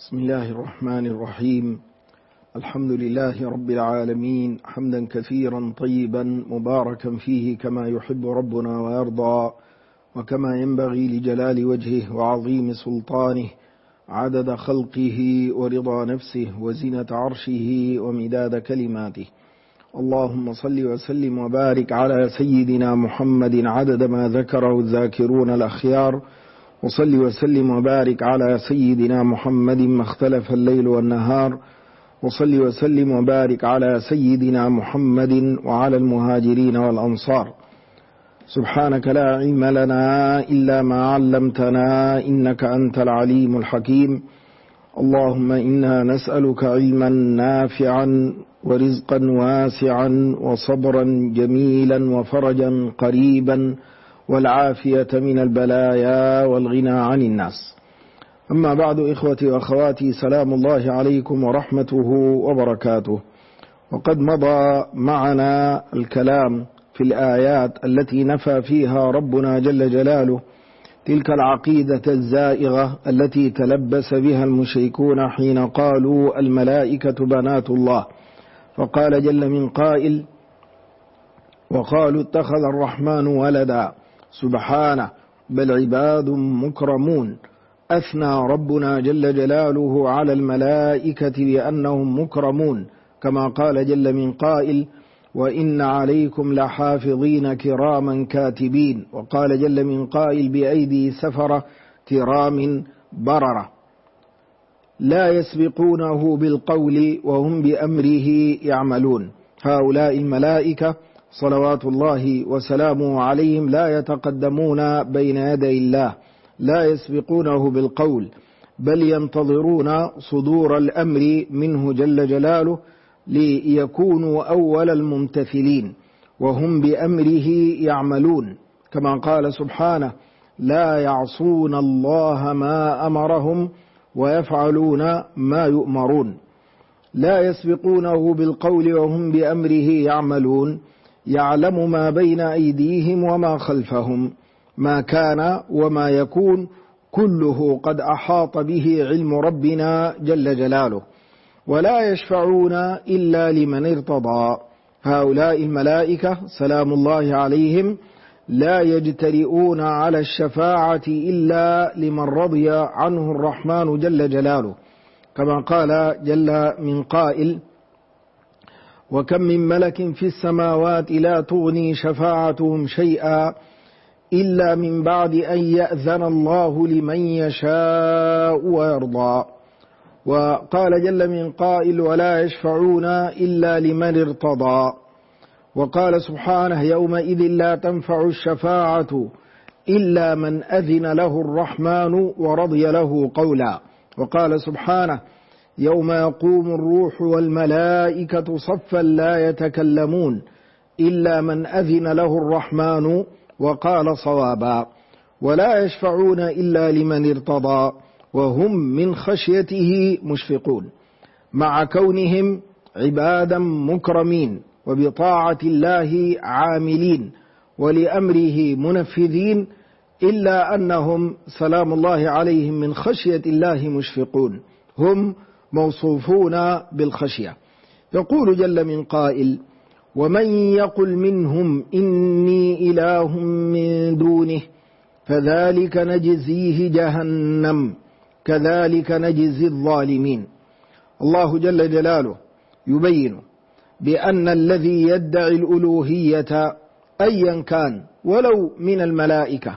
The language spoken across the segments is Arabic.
بسم الله الرحمن الرحيم. الحمد لله رب العالمين، حمدا كثيرا طيبا مباركا فيه كما يحب ربنا ويرضى، وكما ينبغي لجلال وجهه وعظيم سلطانه، عدد خلقه ورضا نفسه وزنة عرشه ومداد كلماته. اللهم صل وسلم وبارك على سيدنا محمد عدد ما ذكره الذاكرون الأخيار، وصل وسلم وبارك على سيدنا محمد ما اختلف الليل والنهار، وصل وسلم وبارك على سيدنا محمد وعلى المهاجرين والأنصار. سبحانك لا علم لنا إلا ما علمتنا إنك أنت العليم الحكيم. اللهم إنا نسألك علما نافعا ورزقا واسعا وصبرا جميلا وفرجا قريبا والعافية من البلايا والغنى عن الناس. أما بعد، إخوتي وأخواتي، سلام الله عليكم ورحمته وبركاته. وقد مضى معنا الكلام في الآيات التي نفى فيها ربنا جل جلاله تلك العقيدة الزائغة التي تلبس بها المشركون حين قالوا الملائكة بنات الله، فقال جل من قائل: وقالوا اتخذ الرحمن ولدا سبحانه بل عباد مكرمون. أثنى ربنا جل جلاله على الملائكة بأنهم مكرمون، كما قال جل من قائل: وإن عليكم لحافظين كراما كاتبين. وقال جل من قائل: بأيدي سفرة كرام بررة لا يسبقونه بالقول وهم بأمره يعملون. هؤلاء الملائكة صلوات الله وسلامه عليهم لا يتقدمون بين يدي الله، لا يسبقونه بالقول، بل ينتظرون صدور الأمر منه جل جلاله ليكونوا أول الممتثلين، وهم بأمره يعملون، كما قال سبحانه: لا يعصون الله ما أمرهم ويفعلون ما يؤمرون. لا يسبقونه بالقول وهم بأمره يعملون، يعلم ما بين أيديهم وما خلفهم، ما كان وما يكون كله قد أحاط به علم ربنا جل جلاله. ولا يشفعون إلا لمن ارتضى. هؤلاء الملائكة سلام الله عليهم لا يجترئون على الشفاعة إلا لمن رضي عنه الرحمن جل جلاله، كما قال جل من قائل: وكم من ملك في السماوات لا تغني شفاعتهم شيئا إلا من بعد أن يأذن الله لمن يشاء ويرضى. وقال جل من قائل: ولا يشفعون إلا لمن ارتضى. وقال سبحانه: يومئذ لا تنفع الشفاعة إلا من أذن له الرحمن ورضي له قولا. وقال سبحانه: يوم يقوم الروح والملائكة صفا لا يتكلمون إلا من أذن له الرحمن وقال صوابا. ولا يشفعون إلا لمن ارتضى وهم من خشيته مشفقون، مع كونهم عبادا مكرمين وبطاعة الله عاملين ولأمره منفذين، إلا أنهم سلام الله عليهم من خشية الله مشفقون، هم موصوفون بالخشية. يقول جل من قائل: ومن يقل منهم إني إله من دونه فذلك نجزيه جهنم كذلك نجزي الظالمين. الله جل جلاله يبين بأن الذي يدعي الألوهية أيا كان ولو من الملائكة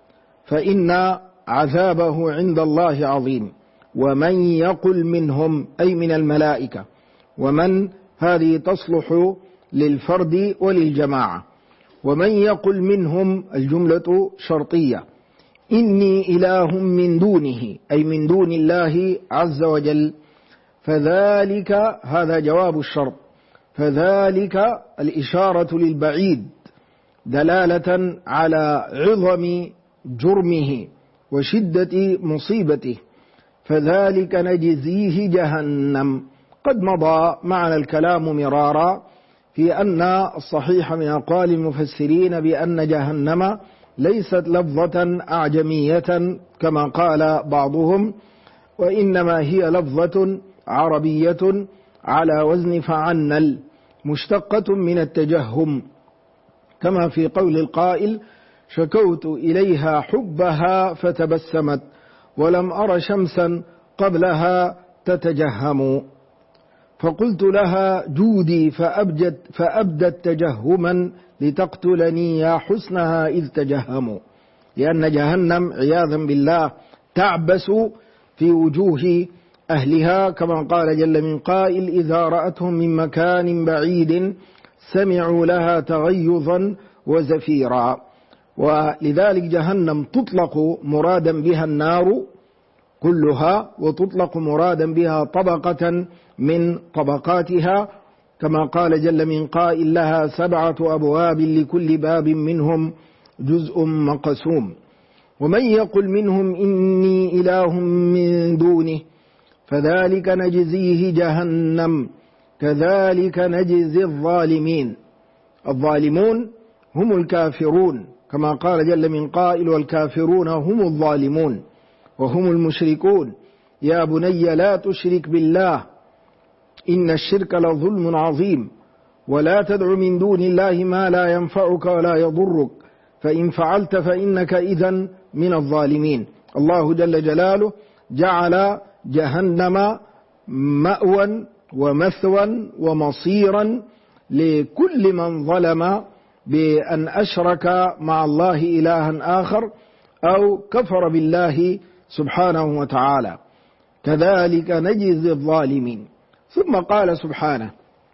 فإن عذابه عند الله عظيم. ومن يقل منهم أي من الملائكة، ومن هذه تصلح للفرد وللجماعة. ومن يقل منهم الجملة شرطية، إني إله من دونه أي من دون الله عز وجل، فذلك هذا جواب الشرط، فذلك الإشارة للبعيد دلالة على عظم جرمه وشدة مصيبته، فذلك نجزيه جهنم. قد مضى معنا الكلام مرارا في أن الصحيح من أقوال المفسرين بأن جهنم ليست لفظة أعجمية كما قال بعضهم، وإنما هي لفظة عربية على وزن فعنل مشتقة من التجهم، كما في قول القائل: شكوت إليها حبها فتبسمت ولم أر شمسا قبلها تتجهم، فقلت لها جودي فأبدت تجهما لتقتلني يا حسنها إذ تجهموا. لأن جهنم عياذا بالله تعبس في وجوه أهلها، كما قال جل من قائل: إذا رأتهم من مكان بعيد سمعوا لها تغيظا وزفيرا. ولذلك جهنم تطلق مرادا بها النار كلها، وتطلق مرادا بها طبقة من طبقاتها، كما قال جل من قائل: لها 7 أبواب لكل باب منهم جزء مقسوم. ومن يقل منهم إني إله من دونه فذلك نجزيه جهنم كذلك نجزي الظالمين. الظالمون هم الكافرون، كما قال جل من قائل: والكافرون هم الظالمون وهم المشركون. يا بني لا تشرك بالله إن الشرك لظلم عظيم، ولا تدع من دون الله ما لا ينفعك ولا يضرك، فإن فعلت فإنك إذن من الظالمين. الله جل جلاله جعل جهنم مأوى ومثوى ومصيرا لكل من ظلم بأن أشرك مع الله إلها آخر أو كفر بالله سبحانه وتعالى، كذلك نجزي الظالمين. ثم قال سبحانه: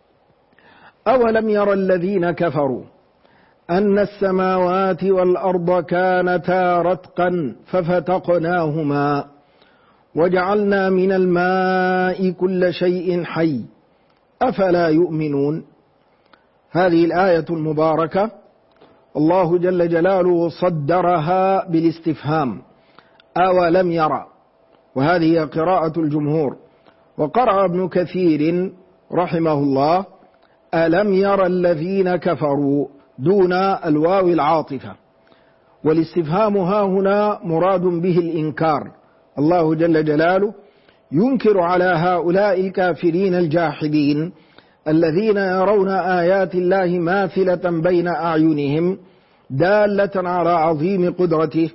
أولم ير الذين كفروا أن السماوات والأرض كانتا رتقا ففتقناهما وجعلنا من الماء كل شيء حي أفلا يؤمنون. هذه الآية المباركة الله جل جلاله صدرها بالاستفهام: أولم يرى، وهذه قراءة الجمهور. وقرأ ابن كثير رحمه الله: ألم يرى الذين كفروا دون الواو العاطفة. والاستفهام ها هنا مراد به الإنكار. الله جل جلاله ينكر على هؤلاء الكافرين الجاحدين الذين يرون آيات الله ماثلة بين أعينهم دالة على عظيم قدرته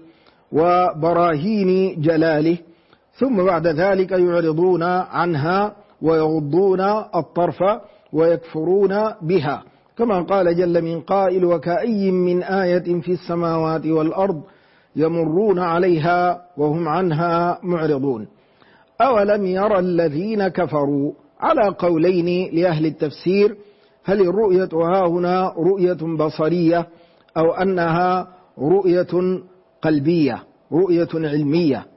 وبراهين جلاله، ثم بعد ذلك يعرضون عنها ويغضون الطرف ويكفرون بها، كما قال جل من قائل: وكأي من آية في السماوات والأرض يمرون عليها وهم عنها معرضون. أولم يرى الذين كفروا، على قولين لأهل التفسير: هل الرؤية ها هنا رؤية بصرية أو أنها رؤية قلبية، رؤية علمية؟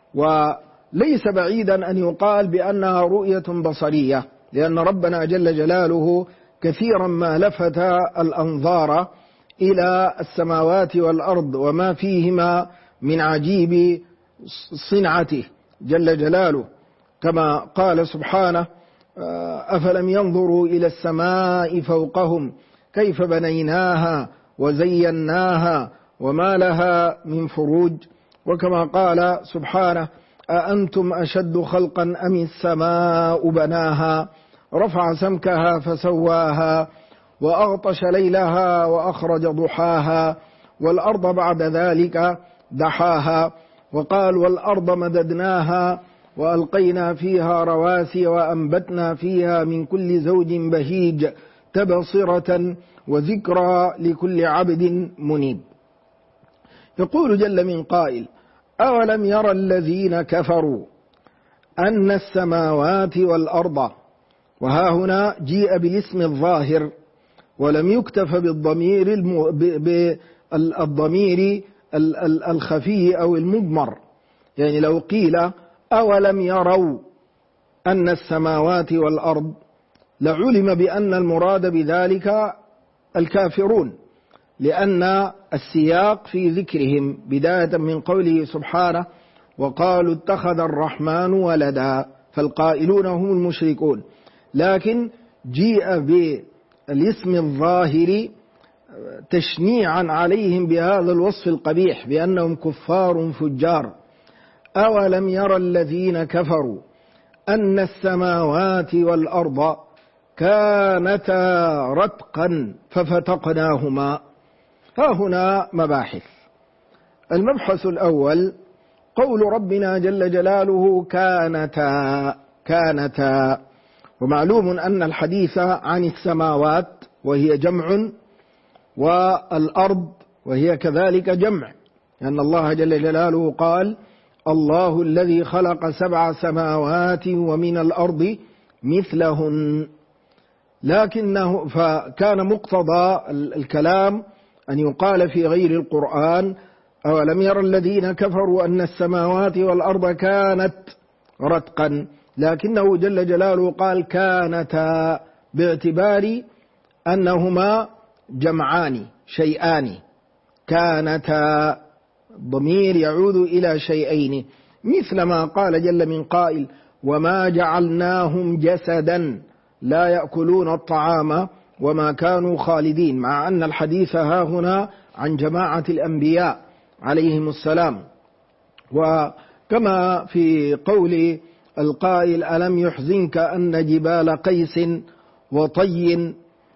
وليس بعيدا أن يقال بأنها رؤية بصرية، لأن ربنا جل جلاله كثيرا ما لفت الأنظار إلى السماوات والأرض وما فيهما من عجيب صنعته جل جلاله، كما قال سبحانه: أفلم ينظروا إلى السماء فوقهم كيف بنيناها وزيناها وما لها من فروج. وكما قال سبحانه: أأنتم أشد خلقا أم السماء بناها رفع سمكها فسواها وأغطش ليلها وأخرج ضحاها والأرض بعد ذلك دحاها. وقال: والأرض مددناها وألقينا فيها رواسي وأنبتنا فيها من كل زوج بهيج تبصرة وذكرى لكل عبد منيب. يقول جل من قائل: أولم يرى الذين كفروا أن السماوات والأرض، وها هنا جيء بالاسم الظاهر ولم يكتف بالضمير الخفي أو المضمر. يعني لو قيل أولم يروا أن السماوات والأرض لعلم بأن المراد بذلك الكافرون، لأن السياق في ذكرهم بداية من قوله سبحانه: وقالوا اتخذ الرحمن ولدا، فالقائلون هم المشركون. لكن جيء بالاسم الظاهر تشنيعا عليهم بهذا الوصف القبيح بأنهم كفار فجار. أولم ير الذين كفروا أن السماوات والأرض كانتا رتقا ففتقناهما. ها هنا مباحث. المبحث الأول قول ربنا جل جلاله كانتا، ومعلوم أن الحديث عن السماوات وهي جمع والأرض وهي كذلك جمع، لأن الله جل جلاله قال الله الذي خلق 7 سماوات ومن الأرض مثلهن، لكنه فكان مقتضى الكلام أن يقال في غير القرآن أولم ير الذين كفروا أن السماوات والأرض كانت رتقا، لكنه جل جلاله قال كانتا باعتبار أنهما جمعان شيئان، كانتا ضمير يعود إلى شيئين، مثل ما قال جل من قائل وما جعلناهم جسدا لا يأكلون الطعام وما كانوا خالدين، مع أن الحديث ها هنا عن جماعة الأنبياء عليهم السلام. وكما في قول القائل ألم يحزنك أن جبال قيس وطي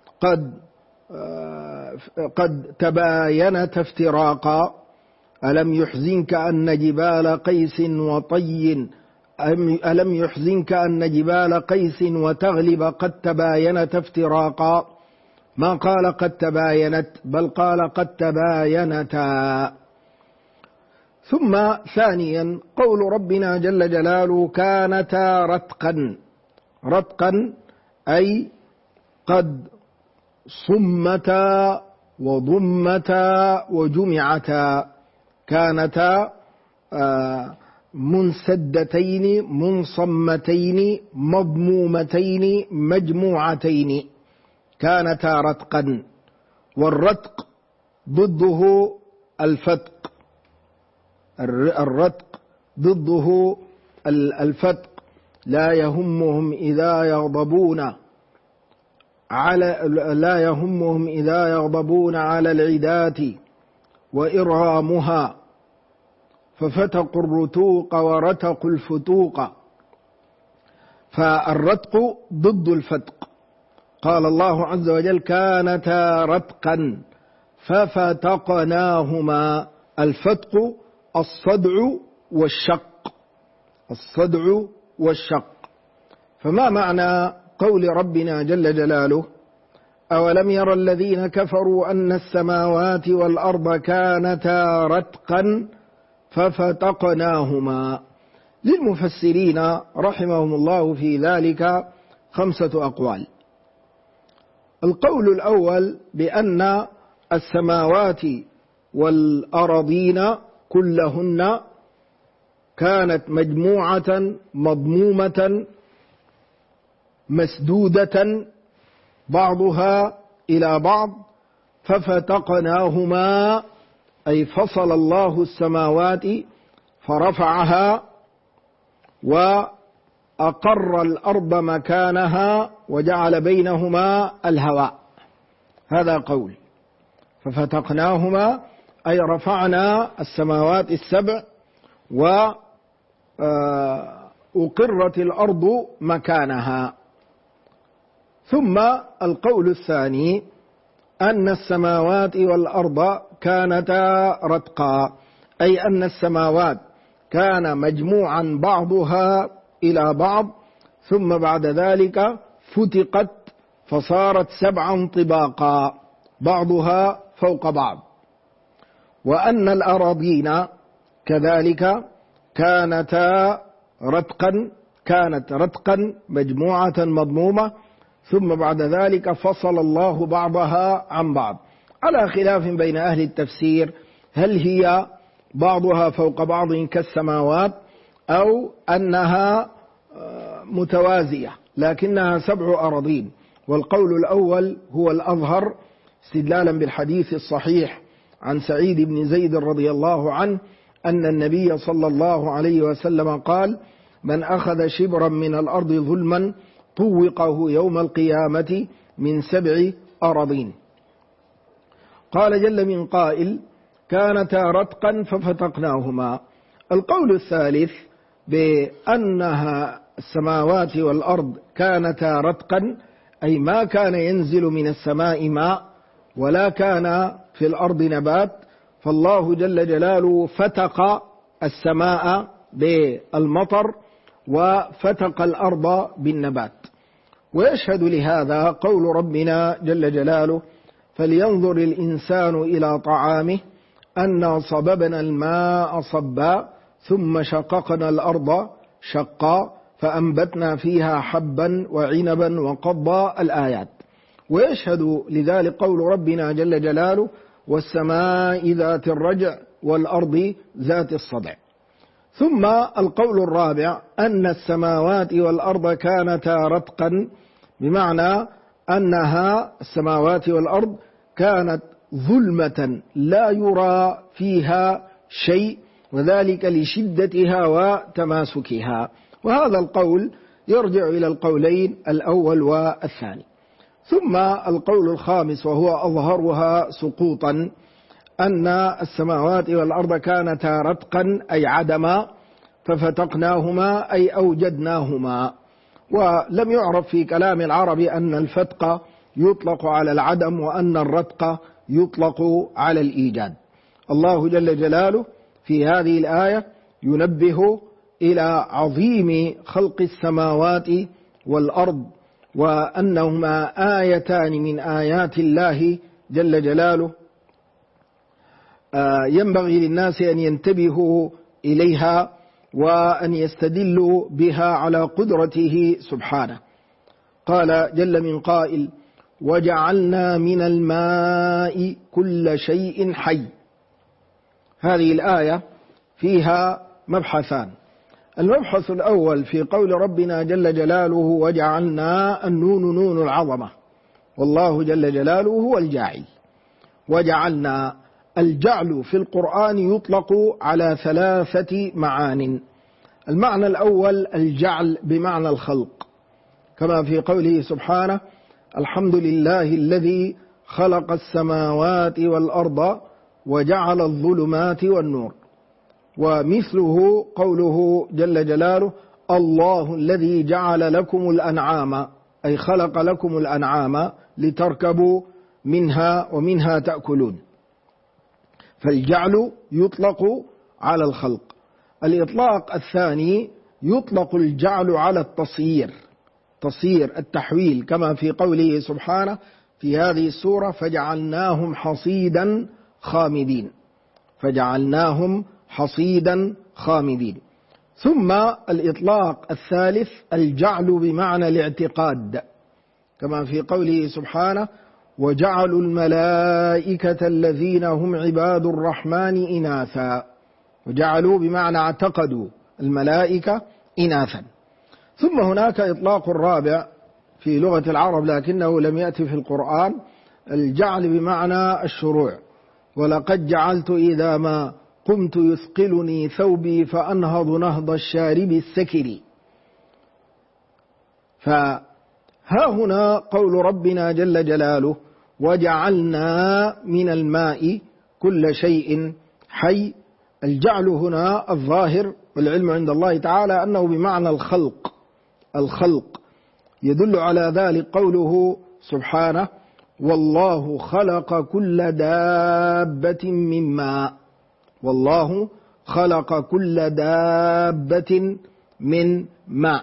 قد تباينت افتراقا، ألم يحزنك أن جبال قيس وطي ألم يحزنك أن جبال قيس وتغلب قد تباينت افتراقا، ما قال قد تباينت بل قال قد تباينتا. ثم ثانيا قول ربنا جل جلاله كانتا رتقا أي قد صمتا وضمتا وجمعتا، كانتا منسدتين منصمتين مضمومتين مجموعتين، كانتا رتقا. والرتق ضده الفتق، الرتق ضده الفتق، لا يهمهم إذا يغضبون على العدات وإرغامها، ففتقوا الرتوق ورتقوا الفتوق، فالرتق ضد الفتق. قال الله عز وجل كانتا رتقا ففتقناهما، الفتق الصدع والشق. فما معنى قول ربنا جل جلاله أولم ير الذين كفروا أن السماوات والأرض كانتا رتقا ففتقناهما؟ للمفسرين رحمهم الله في ذلك 5 أقوال. القول الأول بأن السماوات والأراضين كلهن كانت مجموعة مضمومة مسدودة بعضها إلى بعض، ففتقناهما أي فصل الله السماوات فرفعها وأقر الأرض مكانها وجعل بينهما الهواء، هذا قول. ففتقناهما أي رفعنا السماوات السبع وأقرت الأرض مكانها. ثم القول الثاني أن السماوات والأرض كانتا رتقا، أي أن السماوات كان مجموعا بعضها إلى بعض، ثم بعد ذلك فتقت فصارت 7 طباقا بعضها فوق بعض. وأن الأراضين كذلك كانت رتقا مجموعة مضمومة، ثم بعد ذلك فصل الله بعضها عن بعض، على خلاف بين أهل التفسير هل هي بعضها فوق بعض كالسماوات أو أنها متوازية لكنها 7 أراضين. والقول الأول هو الأظهر استدلالا بالحديث الصحيح عن سعيد بن زيد رضي الله عنه أن النبي صلى الله عليه وسلم قال من أخذ شبرا من الأرض ظلما طوقه يوم القيامة من 7 أراضين. قال جل من قائل كانتا رتقا ففتقناهما، القول الثالث بأنها السماوات والأرض كانتا رتقا، أي ما كان ينزل من السماء ماء ولا كان في الأرض نبات، فالله جل جلاله فتق السماء بالمطر وفتق الأرض بالنبات. ويشهد لهذا قول ربنا جل جلاله: فلينظر الإنسان إلى طعامه أنا صببنا الماء صبا ثم شققنا الأرض شقا فأنبتنا فيها حبا وعنبا وقضبا، الآيات. ويشهد لذلك قول ربنا جل جلاله: والسماء ذات الرجع والأرض ذات الصدع. ثم القول الرابع أن السماوات والأرض كانتا رتقا، بمعنى أنها السماوات والأرض كانت ظلمة لا يرى فيها شيء، وذلك لشدتها وتماسكها. وهذا القول يرجع إلى القولين الأول والثاني. ثم القول الخامس وهو أظهرها سقوطا، أن السماوات والأرض كانتا رتقا أي عدما ففتقناهما أي أوجدناهما. ولم يعرف في كلام العرب أن الفتق يطلق على العدم وأن الرتق يطلق على الإيجاد. الله جل جلاله في هذه الآية ينبه إلى عظيم خلق السماوات والأرض، وأنهما آيتان من آيات الله جل جلاله، ينبغي للناس أن ينتبهوا إليها وأن يستدلوا بها على قدرته سبحانه. قال جل من قائل: وجعلنا من الماء كل شيء حي. هذه الآية فيها مبحثان. المبحث الأول في قول ربنا جل جلاله: وجعلنا، النون نون العظمة، والله جل جلاله هو الجاعل. وجعلنا، الجعل في القرآن يطلق على 3 معان. المعنى الأول الجعل بمعنى الخلق، كما في قوله سبحانه: الحمد لله الذي خلق السماوات والأرض وجعل الظلمات والنور. ومثله قوله جل جلاله: الله الذي جعل لكم الأنعام، أي خلق لكم الأنعام لتركبوا منها ومنها تأكلون. فالجعل يطلق على الخلق. الإطلاق الثاني يطلق الجعل على التصيير، تصير التحويل، كما في قوله سبحانه في هذه السورة: فجعلناهم حصيدا خامدين، فجعلناهم حصيدا خامدين. ثم الإطلاق الثالث الجعل بمعنى الاعتقاد، كما في قوله سبحانه: وجعلوا الملائكة الذين هم عباد الرحمن إناثا. وجعلوا بمعنى اعتقدوا الملائكة إناثا. ثم هناك إطلاق رابع في لغة العرب لكنه لم يأتي في القرآن، الجعل بمعنى الشروع: ولقد جعلت إذا ما قمت يثقلني ثوبي فأنهض نهض الشارب السكري. فها هنا قول ربنا جل جلاله: وجعلنا من الماء كل شيء حي. الجعل هنا الظاهر والعلم عند الله تعالى أنه بمعنى الخلق، الخلق. يدل على ذلك قوله سبحانه: والله خلق كل دابة من ماء. والله خلق كل دابة من ماء.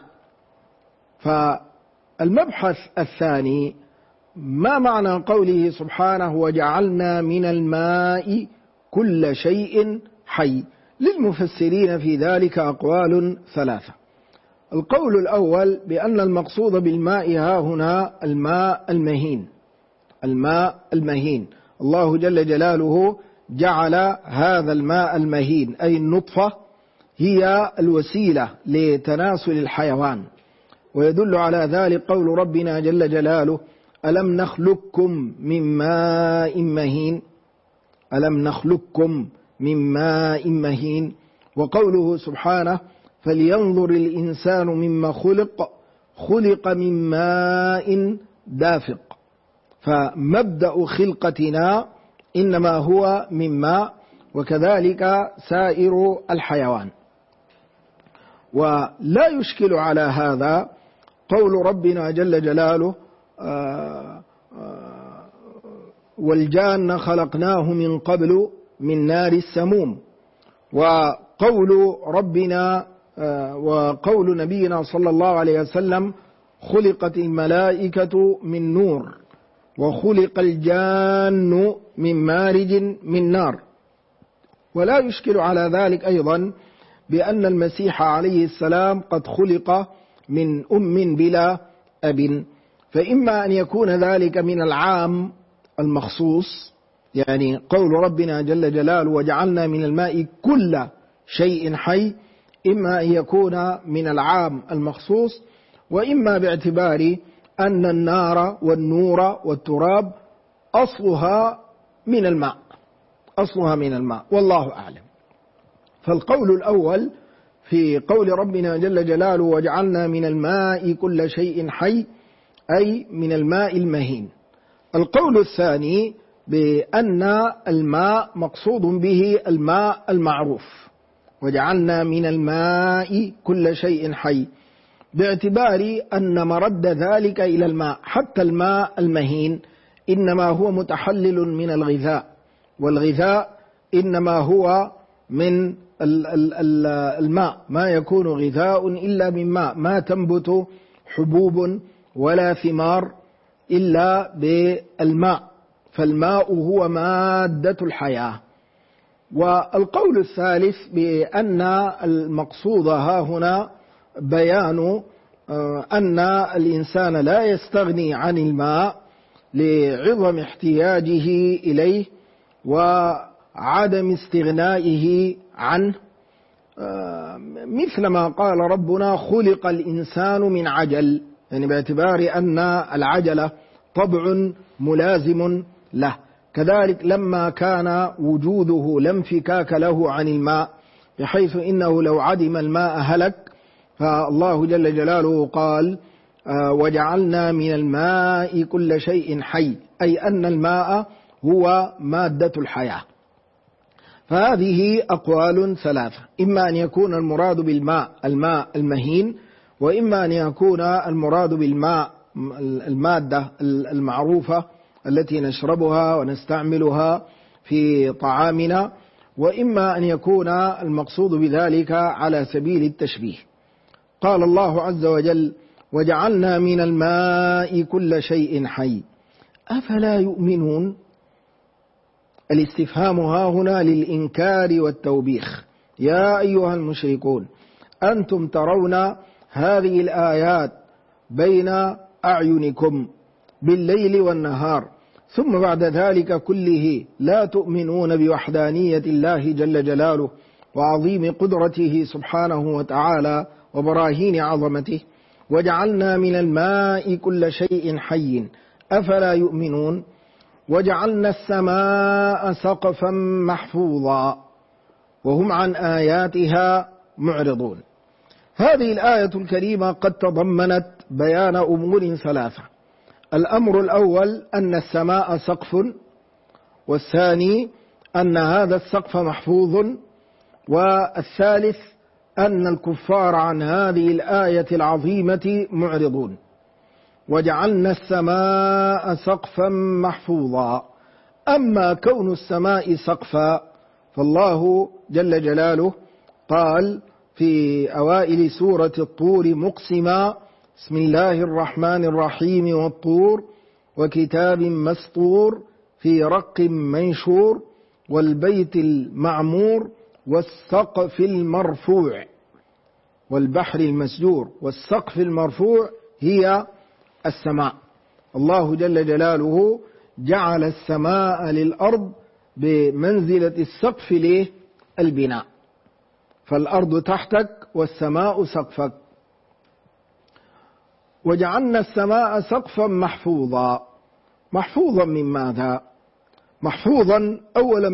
فالمبحث الثاني: ما معنى قوله سبحانه: وجعلنا من الماء كل شيء حي؟ للمفسرين في ذلك أقوال 3. القول الأول بأن المقصود بالماء ها هنا الماء المهين، الماء المهين. الله جل جلاله جعل هذا الماء المهين أي النطفة هي الوسيلة لتناسل الحيوان. ويدل على ذلك قول ربنا جل جلاله: ألم نخلقكم من ماء مهين، ألم نخلقكم من ماء مهين. وقوله سبحانه: فلينظر الإنسان مما خلق، خلق من ماء دافق. فمبدأ خلقتنا إنما هو من ماء، وكذلك سائر الحيوان. ولا يشكل على هذا قول ربنا جل جلاله والجان خلقناه من قبل من نار السموم، وقول ربنا وقول نبينا صلى الله عليه وسلم خلقت الملائكة من نور وخلق الجان من مارج من نار. ولا يشكل على ذلك أيضا بأن المسيح عليه السلام قد خلق من أم بلا أب، فإما أن يكون ذلك من العام المخصوص، يعني قول ربنا جل جلاله وجعلنا من الماء كل شيء حي، إما أن يكون من العام المخصوص، وإما باعتبار أن النار والنور والتراب أصلها من الماء، والله أعلم. فالقول الأول في قول ربنا جل جلاله وجعلنا من الماء كل شيء حي أي من الماء المهين. القول الثاني بأن الماء مقصود به الماء المعروف، وجعلنا من الماء كل شيء حي، باعتبار أن مرد ذلك إلى الماء، حتى الماء المهين إنما هو متحلل من الغذاء، والغذاء إنما هو من الماء، ما يكون غذاء إلا من ماء، ما تنبت حبوب ولا ثمار إلا بالماء، فالماء هو مادة الحياة. والقول الثالث بأن المقصود ها هنا بيان أن الإنسان لا يستغني عن الماء لعظم احتياجه إليه وعدم استغنائه عنه، مثل ما قال ربنا خلق الإنسان من عجل، يعني باعتبار أن العجلة طبع ملازم له. كذلك لما كان وجوده لا انفكاك له عن الماء، بحيث إنه لو عدم الماء هلك، فالله جل جلاله قال وجعلنا من الماء كل شيء حي، أي أن الماء هو مادة الحياة. فهذه أقوال ثلاثة، إما أن يكون المراد بالماء الماء المهين، وإما أن يكون المراد بالماء المادة المعروفة التي نشربها ونستعملها في طعامنا، وإما أن يكون المقصود بذلك على سبيل التشبيه. قال الله عز وجل وجعلنا من الماء كل شيء حي أفلا يؤمنون. الاستفهام ها هنا للإنكار والتوبيخ، يا أيها المشركون أنتم ترون هذه الآيات بين أعينكم بالليل والنهار، ثم بعد ذلك كله لا تؤمنون بوحدانية الله جل جلاله وعظيم قدرته سبحانه وتعالى وبراهين عظمته. وجعلنا من الماء كل شيء حي أفلا يؤمنون. وجعلنا السماء سقفا محفوظا وهم عن آياتها معرضون. هذه الآية الكريمة قد تضمنت بيان أمور ثلاثة: الأمر الأول أن السماء سقف، والثاني أن هذا السقف محفوظ، والثالث أن الكفار عن هذه الآية العظيمة معرضون. وجعلنا السماء سقفا محفوظا. أما كون السماء سقفا فالله جل جلاله قال في أوائل سورة الطور مقسما بسم الله الرحمن الرحيم والطور وكتاب مسطور في رق منشور والبيت المعمور والسقف المرفوع والبحر المسجور. والسقف المرفوع هي السماء. الله جل جلاله جعل السماء للأرض بمنزلة السقف للبناء، فالأرض تحتك والسماء سقفك. وجعلنا السماء سقفا محفوظا. محفوظا من ماذا؟ محفوظا أولا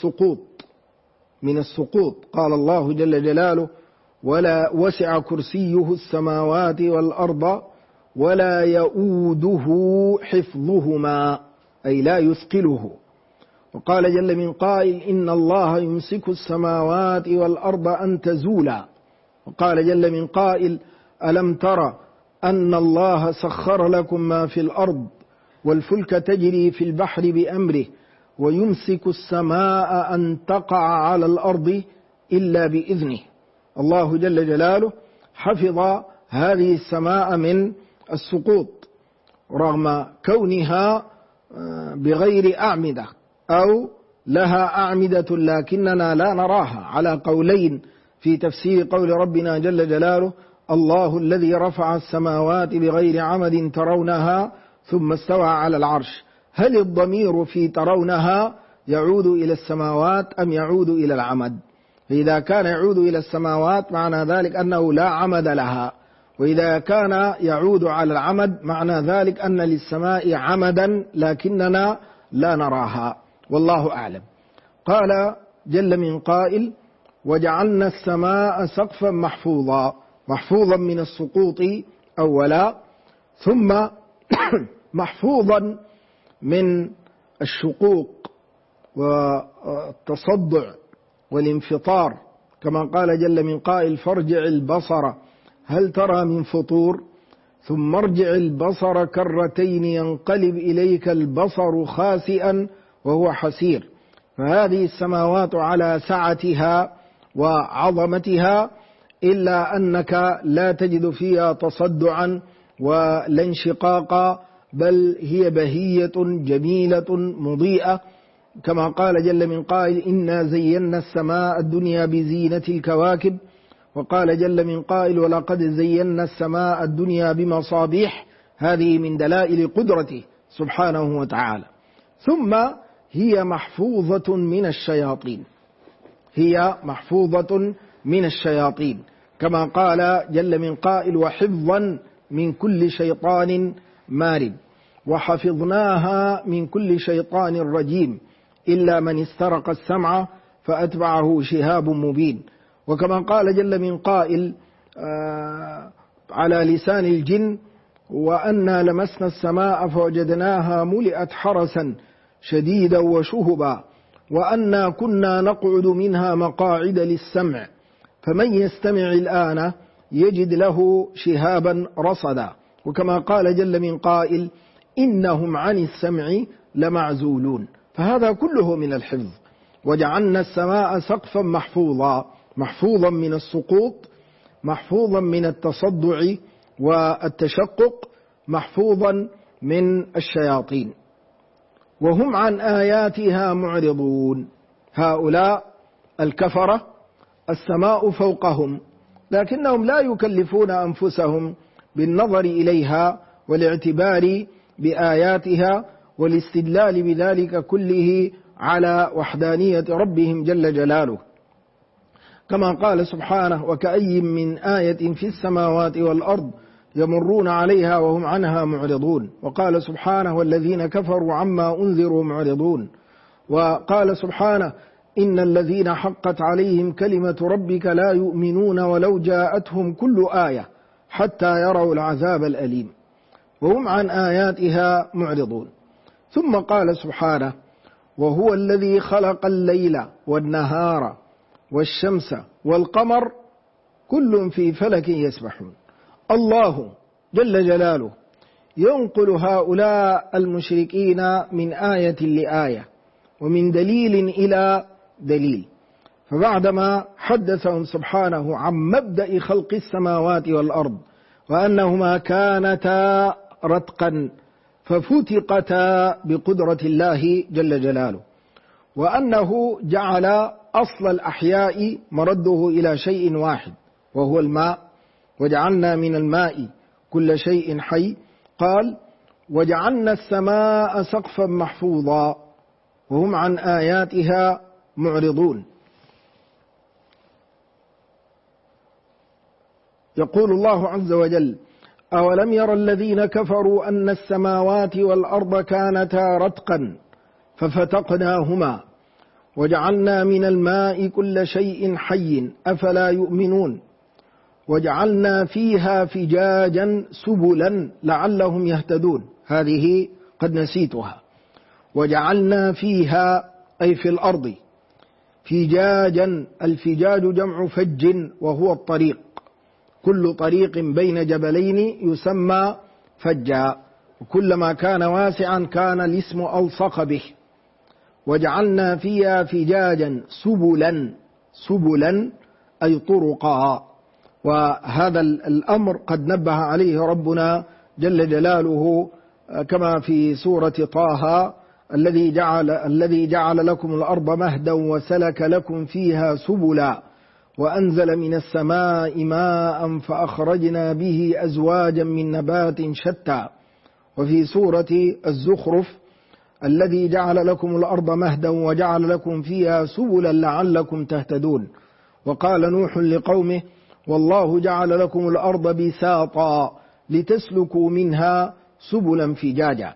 من السقوط. قال الله جل جلاله ولا وسع كرسيه السماوات والأرض ولا يؤوده حفظهما، أي لا يثقله. وقال جل من قائل إن الله يمسك السماوات والأرض أن تزولا. وقال جل من قائل ألم تر أن الله سخر لكم ما في الأرض والفلك تجري في البحر بأمره ويمسك السماء أن تقع على الأرض إلا بإذنه. الله جل جلاله حفظ هذه السماء من السقوط رغم كونها بغير أعمدة أو لها أعمدة لكننا لا نراها، على قولين في تفسير قول ربنا جل جلاله الله الذي رفع السماوات بغير عمد ترونها ثم استوى على العرش. هل الضمير في ترونها يعود إلى السماوات أم يعود إلى العمد؟ فإذا كان يعود إلى السماوات معنى ذلك أنه لا عمد لها، وإذا كان يعود على العمد معنى ذلك أن للسماء عمدا لكننا لا نراها، والله أعلم. قال جل من قائل وجعلنا السماء سقفا محفوظا من السقوط أولا، ثم محفوظا من الشقوق والتصدع والانفطار، كما قال جل من قائل فارجع البصر هل ترى من فطور ثم ارجع البصر كرتين ينقلب إليك البصر خاسئا وهو حسير. فهذه السماوات على سعتها وعظمتها إلا أنك لا تجد فيها تصدعا ولا انشقاقا، بل هي بهية جميلة مضيئة، كما قال جل من قائل إنا زينا السماء الدنيا بزينة الكواكب. وقال جل من قائل ولقد زينا السماء الدنيا بمصابيح، هذه من دلائل قدرته سبحانه وتعالى. ثم هي محفوظة من الشياطين، كما قال جل من قائل وحفظا من كل شيطان مارد، وحفظناها من كل شيطان رجيم إلا من استرق السمع فأتبعه شهاب مبين. وكما قال جل من قائل على لسان الجن وأنا لمسنا السماء فوجدناها ملئت حرسا شديدا وشهبا وأنا كنا نقعد منها مقاعد للسمع فمن يستمع الآن يجد له شهابا رصدا. وكما قال جل من قائل إنهم عن السمع لمعزولون. فهذا كله من الحفظ. وجعلنا السماء سقفا محفوظا من السقوط، محفوظا من التصدع والتشقق، محفوظا من الشياطين. وهم عن آياتها معرضون. هؤلاء الكفرة السماء فوقهم، لكنهم لا يكلفون أنفسهم بالنظر إليها والاعتبار بآياتها والاستدلال بذلك كله على وحدانية ربهم جل جلاله، كما قال سبحانه وكأي من آية في السماوات والأرض يمرون عليها وهم عنها معرضون. وقال سبحانه والذين كفروا عما أنذروا معرضون. وقال سبحانه إن الذين حقت عليهم كلمة ربك لا يؤمنون ولو جاءتهم كل آية حتى يروا العذاب الأليم. وهم عن آياتها معرضون. ثم قال سبحانه وهو الذي خلق الليل والنهار والشمس والقمر كل في فلك يسبحون. الله جل جلاله ينقل هؤلاء المشركين من آية لآية ومن دليل إلى دليل. فبعدما حدثهم سبحانه عن مبدأ خلق السماوات والأرض وأنهما كانتا رتقا ففتقتا بقدرة الله جل جلاله، وأنه جعل أصل الأحياء مرده إلى شيء واحد وهو الماء، وجعلنا من الماء كل شيء حي. قال وجعلنا السماء سقفا محفوظا وهم عن آياتها معرضون. يقول الله عز وجل أولم ير الذين كفروا أن السماوات والأرض كانتا رتقا ففتقناهما وجعلنا من الماء كل شيء حي أفلا يؤمنون وجعلنا فيها فجاجا سبلا لعلهم يهتدون. هذه قد نسيتها. وجعلنا فيها أي في الأرض. فجاجا، الفجاج جمع فج وهو الطريق، كل طريق بين جبلين يسمى فجا، وكلما كان واسعا كان الاسم ألصق به. وجعلنا فيها فجاجا سبلا أي طرقا. وهذا الأمر قد نبه عليه ربنا جل جلاله كما في سورة طه: الذي جعل لكم الأرض مهدا وسلك لكم فيها سبلا وأنزل من السماء ماء فأخرجنا به أزواجا من نبات شتى. وفي سورة الزخرف: الذي جعل لكم الأرض مهدا وجعل لكم فيها سبلا لعلكم تهتدون. وقال نوح لقومه: والله جعل لكم الأرض بساطا لتسلكوا منها سبلا فجاجا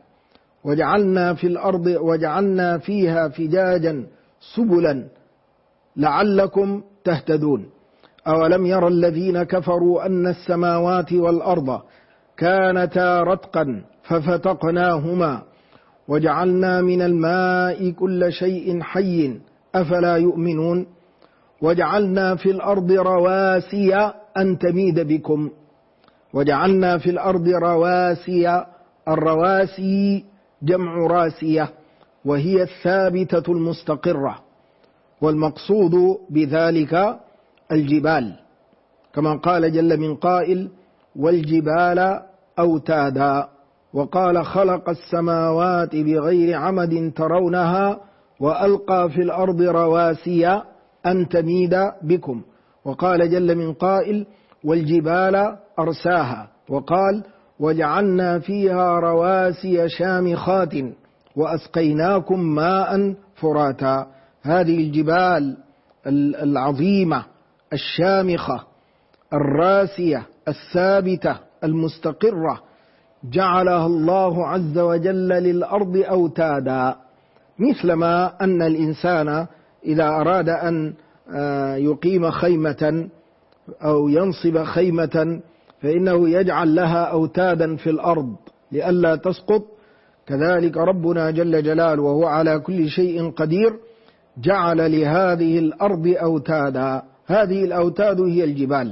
وجعلنا فيها فجاجا سبلا لعلكم تهتدون. أولم ير الذين كفروا أن السماوات والأرض كانتا رتقا ففتقناهما وجعلنا من الماء كل شيء حي أفلا يؤمنون. وجعلنا في الأرض رواسي أن تميد بكم. وجعلنا في الأرض رواسي، الرواسي جمع راسية وهي الثابتة المستقرة، والمقصود بذلك الجبال، كما قال جل من قائل: والجبال أوتادا. وقال: خلق السماوات بغير عمد ترونها وألقى في الأرض رواسي أن تميد بكم. وقال جل من قائل: والجبال أرساها. وقال: وجعلنا فيها رواسي شامخات وأسقيناكم ماء فراتا. هذه الجبال العظيمة الشامخة الراسية الثابتة المستقرة جعلها الله عز وجل للأرض أوتادا، مثلما أن الإنسان إذا أراد أن يقيم خيمة أو ينصب خيمة فإنه يجعل لها أوتادا في الأرض لئلا تسقط، كذلك ربنا جل جلاله وهو على كل شيء قدير جعل لهذه الأرض أوتادا. هذه الأوتاد هي الجبال.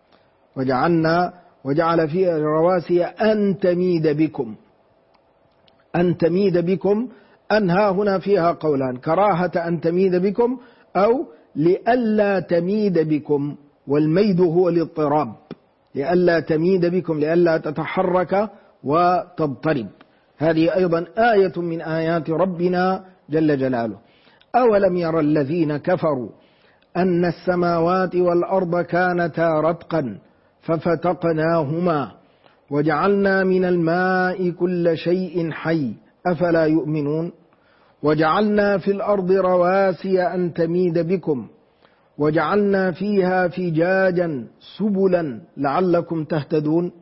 وجعل فيها رواسي أن تميد بكم. أن تميد بكم، أنها هنا فيها قولان: كراهة أن تميد بكم أو لئلا تميد بكم، والميد هو الاضطراب، لئلا تميد بكم، لئلا تتحرك وتضطرب. هذه أيضا آية من آيات ربنا جل جلاله. أولم ير الذين كفروا أن السماوات والأرض كانتا رتقا ففتقناهما وجعلنا من الماء كل شيء حي أفلا يؤمنون. وجعلنا في الأرض رواسي أن تميد بكم وجعلنا فيها فجاجا سبلا لعلكم تهتدون.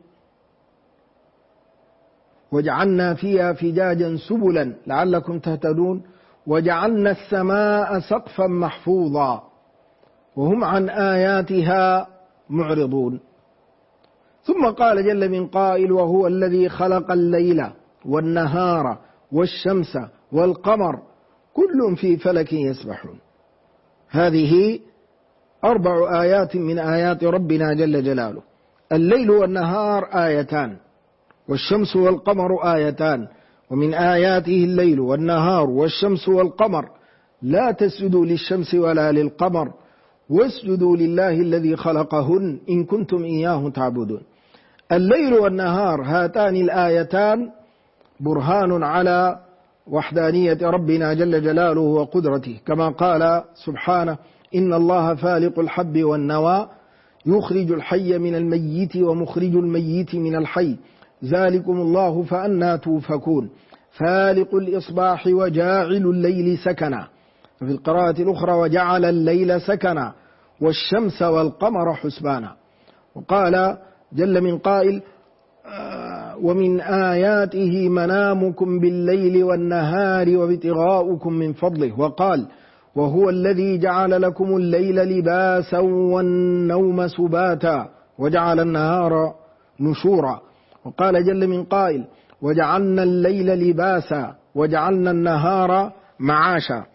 وجعلنا فيها فجاجا سبلا لعلكم تهتدون. وجعلنا السماء سقفا محفوظا وهم عن آياتها معرضون. ثم قال جل من قائل: وهو الذي خلق الليل والنهار والشمس والقمر كل في فلك يسبحون. هذه 4 آيات من آيات ربنا جل جلاله. الليل والنهار آيتان، والشمس والقمر آيتان، ومن آياته الليل والنهار والشمس والقمر. لا تسجدوا للشمس ولا للقمر واسجدوا لله الذي خلقهن إن كنتم إياه تعبدون. الليل والنهار هاتان الآيتان برهان على وحدانية ربنا جل جلاله وقدرته، كما قال سبحانه: إن الله فالق الحب والنوى يخرج الحي من الميت ومخرج الميت من الحي ذلكم الله فأنى توفكون فالق الإصباح وجاعل الليل سكنا. في القراءة الأخرى: وجعل الليل سكنا والشمس والقمر حسبانا. وقال جل من قائل: ومن آياته منامكم بالليل والنهار وابتغاؤكم من فضله. وقال: وهو الذي جعل لكم الليل لباسا والنوم سباتا وجعل النهار نشورا. وقال جل من قائل: وجعلنا الليل لباسا وجعلنا النهار معاشا.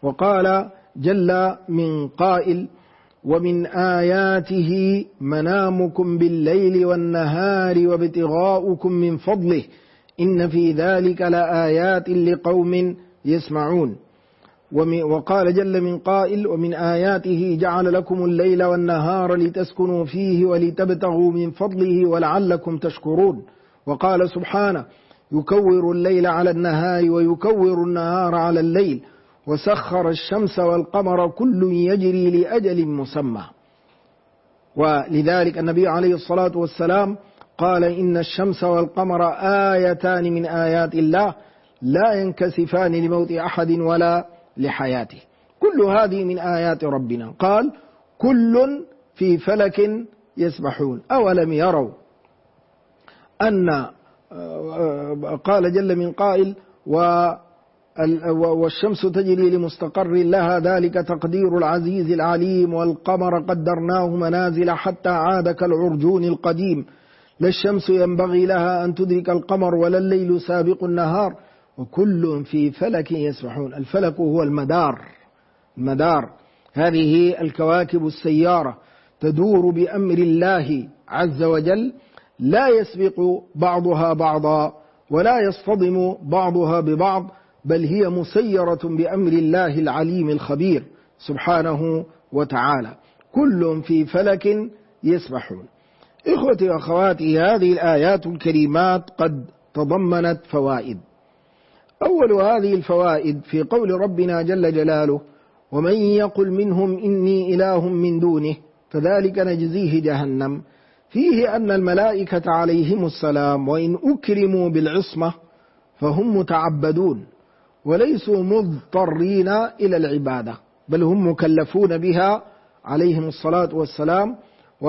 وقال جل من قائل ومن آياته منامكم بالليل والنهار وابتغاؤكم من فضله إن في ذلك لآيات لقوم يسمعون. وقال جل من قائل ومن آياته جعل لكم الليل والنهار لتسكنوا فيه ولتبتغوا من فضله ولعلكم تشكرون. وقال سبحانه يكور الليل على النهار ويكور النهار على الليل وسخر الشمس والقمر كل يجري لأجل مسمى. ولذلك النبي عليه الصلاة والسلام قال إن الشمس والقمر آيتان من آيات الله لا ينكسفان لموت أحد ولا لحياته. كل هذه من آيات ربنا. قال كل في فلك يسبحون أولم يروا أن قال جل من قائل والشمس تجري لمستقر لها ذلك تقدير العزيز العليم والقمر قدرناه منازل حتى عاد كالعرجون القديم لا الشمس ينبغي لها أن تدرك القمر ولا الليل سابق النهار وكل في فلك يسبحون. الفلك هو المدار. هذه الكواكب السيارة تدور بأمر الله عز وجل لا يسبق بعضها بعضا ولا يصطدم بعضها ببعض بل هي مسيرة بأمر الله العليم الخبير سبحانه وتعالى. كل في فلك يسبحون. إخوتي وأخواتي هذه الآيات الكريمات قد تضمنت فوائد. أول هذه الفوائد في قول ربنا جل جلاله ومن يقل منهم إني إله من دونه فذلك نجزيه جهنم فيه أن الملائكة عليهم السلام وإن أكرموا بالعصمة فهم متعبدون وليسوا مضطرين إلى العبادة بل هم مكلفون بها عليهم الصلاة والسلام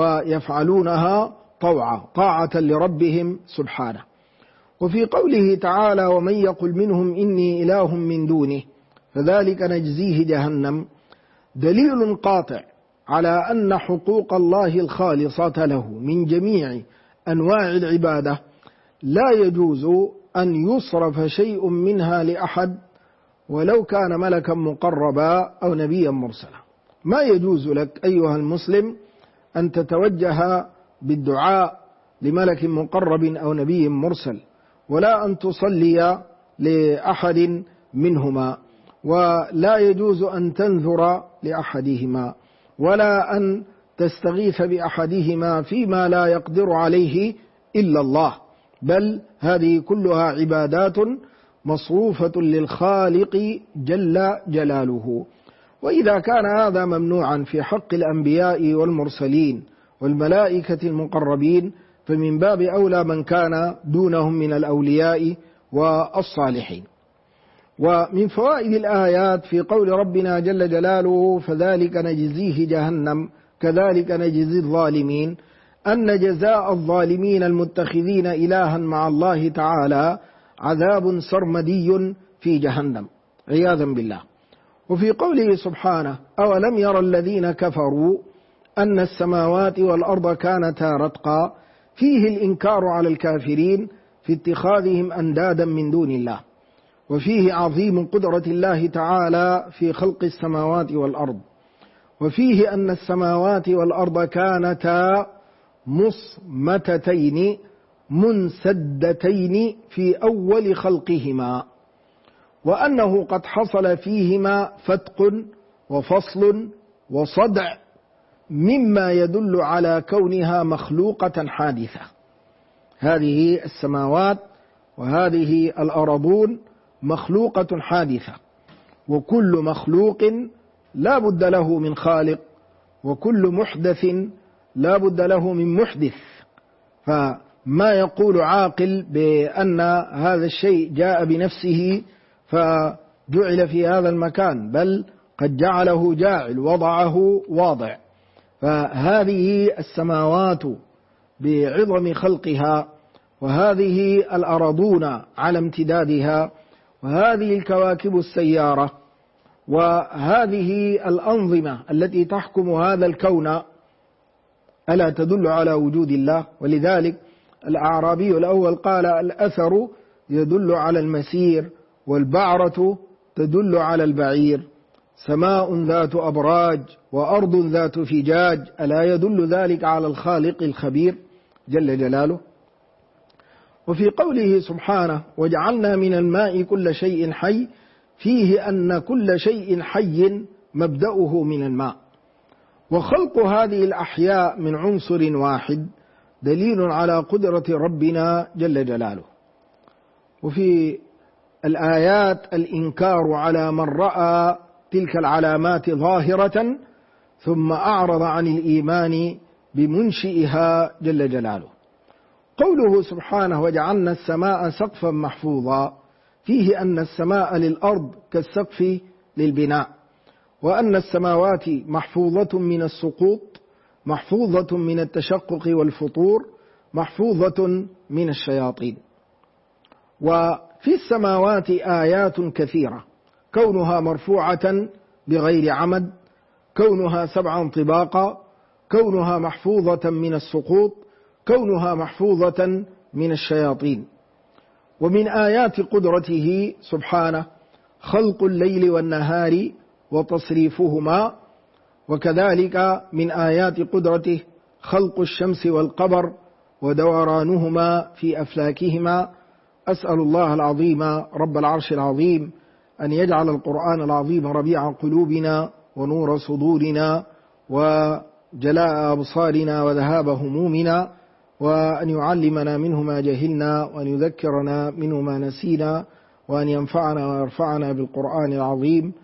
ويفعلونها طاعة لربهم سبحانه. وفي قوله تعالى ومن يقل منهم إني إله من دونه فذلك نجزيه جهنم دليل قاطع على أن حقوق الله الخالصة له من جميع أنواع العبادة لا يجوز أن يصرف شيء منها لأحد ولو كان ملكا مقربا أو نبيا مرسلا. ما يجوز لك أيها المسلم أن تتوجه بالدعاء لملك مقرب أو نبي مرسل ولا أن تصلي لأحد منهما ولا يجوز أن تنذر لأحدهما ولا أن تستغيث بأحدهما فيما لا يقدر عليه إلا الله بل هذه كلها عبادات مصروفة للخالق جل جلاله. وإذا كان هذا ممنوعا في حق الأنبياء والمرسلين والملائكة المقربين فمن باب أولى من كان دونهم من الأولياء والصالحين. ومن فوائد الآيات في قول ربنا جل جلاله فذلك نجزيه جهنم كذلك نجزي الظالمين أن جزاء الظالمين المتخذين إلها مع الله تعالى عذاب سرمدي في جهنم عياذا بالله. وفي قوله سبحانه أولم يرى الذين كفروا أن السماوات والأرض كانتا رتقا فيه الإنكار على الكافرين في اتخاذهم أندادا من دون الله وفيه عظيم قدرة الله تعالى في خلق السماوات والأرض وفيه أن السماوات والأرض كانتا مصمتتين منسدتين في أول خلقهما وأنه قد حصل فيهما فتق وفصل وصدع مما يدل على كونها مخلوقة حادثة. هذه السماوات وهذه الأرضون مخلوقة حادثة وكل مخلوق لا بد له من خالق وكل محدث لا بد له من محدث. فما يقول عاقل بأن هذا الشيء جاء بنفسه فجعل في هذا المكان بل قد جعله جاعل وضعه واضع. فهذه السماوات بعظم خلقها وهذه الأرضون على امتدادها وهذه الكواكب السيارة وهذه الأنظمة التي تحكم هذا الكون ألا تدل على وجود الله؟ ولذلك الأعرابي الأول قال الأثر يدل على المسير والبعرة تدل على البعير. سماء ذات أبراج وأرض ذات فجاج، ألا يدل ذلك على الخالق الخبير جل جلاله؟ وفي قوله سبحانه وجعلنا من الماء كل شيء حي، فيه أن كل شيء حي مبدأه من الماء، وخلق هذه الأحياء من عنصر واحد دليل على قدرة ربنا جل جلاله. وفي الآيات الإنكار على من رأى تلك العلامات ظاهرة ثم أعرض عن الإيمان بمنشئها جل جلاله. قوله سبحانه وجعلنا السماء سقفا محفوظا، فيه أن السماء للأرض كالسقف للبناء، وأن السماوات محفوظة من السقوط، محفوظة من التشقق والفطور، محفوظة من الشياطين. وفي السماوات آيات كثيرة، كونها مرفوعة بغير عمد، كونها سبعا طباقا، كونها محفوظة من السقوط، كونها محفوظة من الشياطين. ومن آيات قدرته سبحانه خلق الليل والنهار وتصريفهما، وكذلك من آيات قدرته خلق الشمس والقمر ودورانهما في أفلاكهما. أسأل الله العظيم رب العرش العظيم أن يجعل القرآن العظيم ربيع قلوبنا ونور صدورنا وجلاء أبصارنا وذهاب همومنا، وأن يعلمنا منه ما جهلنا، وأن يذكرنا منه ما نسينا، وأن ينفعنا ويرفعنا بالقرآن العظيم.